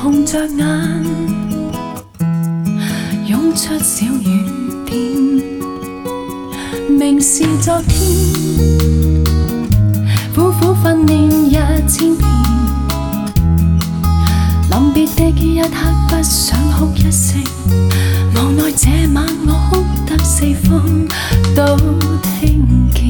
紅着眼，湧出小雨點，明是昨天，苦苦訓練1000遍，臨別的一刻不想哭一聲，無奈這晚我哭得四方都聽見，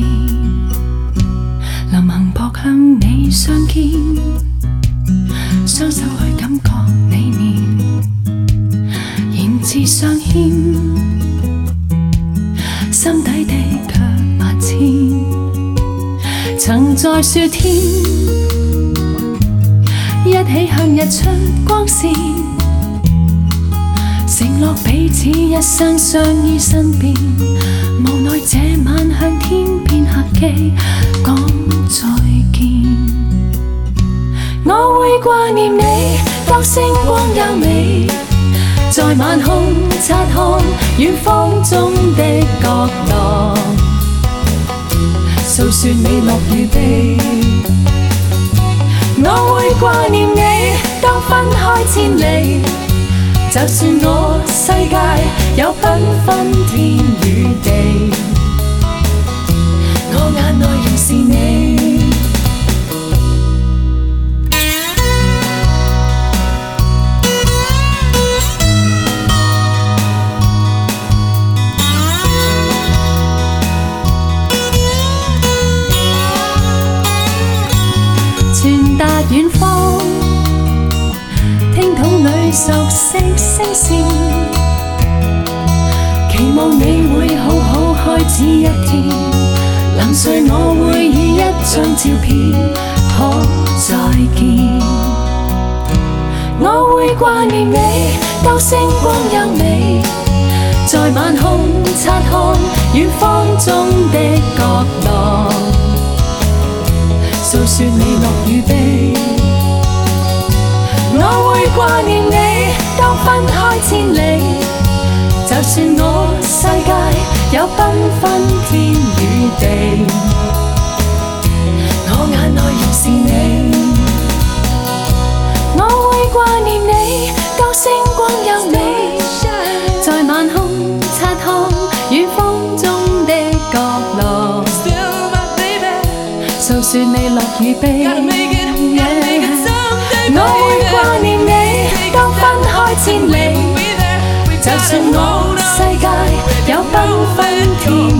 臨行撲向你相見，雙手去感覺你面，言辭相牽，心底的卻萬千。曾在雪天，一起向日出光線，承諾彼此一生相依身邊。無奈這晚向天邊客機講再見。我會掛念你，當星光優美，在晚空察看遠方中的角落，訴說你樂與悲。我會掛念你，當分開千里，就算我世界有繽紛天與地，我眼內仍是你。傳達遠方，聽筒裏熟悉聲線，期望你會好好開始一天。臨睡我會以一張照片可再見。我會掛念你，當星光優美，在晚空察看遠方中的角落，訴說你樂與悲。我會掛念你，當分開千里，就算我世界有繽紛天與地，我眼內仍是你。我會掛念你，當星光優美，在晚空察看遠方中的角落，訴說你樂與悲。我會掛念你，當分開千里，就算我世界有繽紛天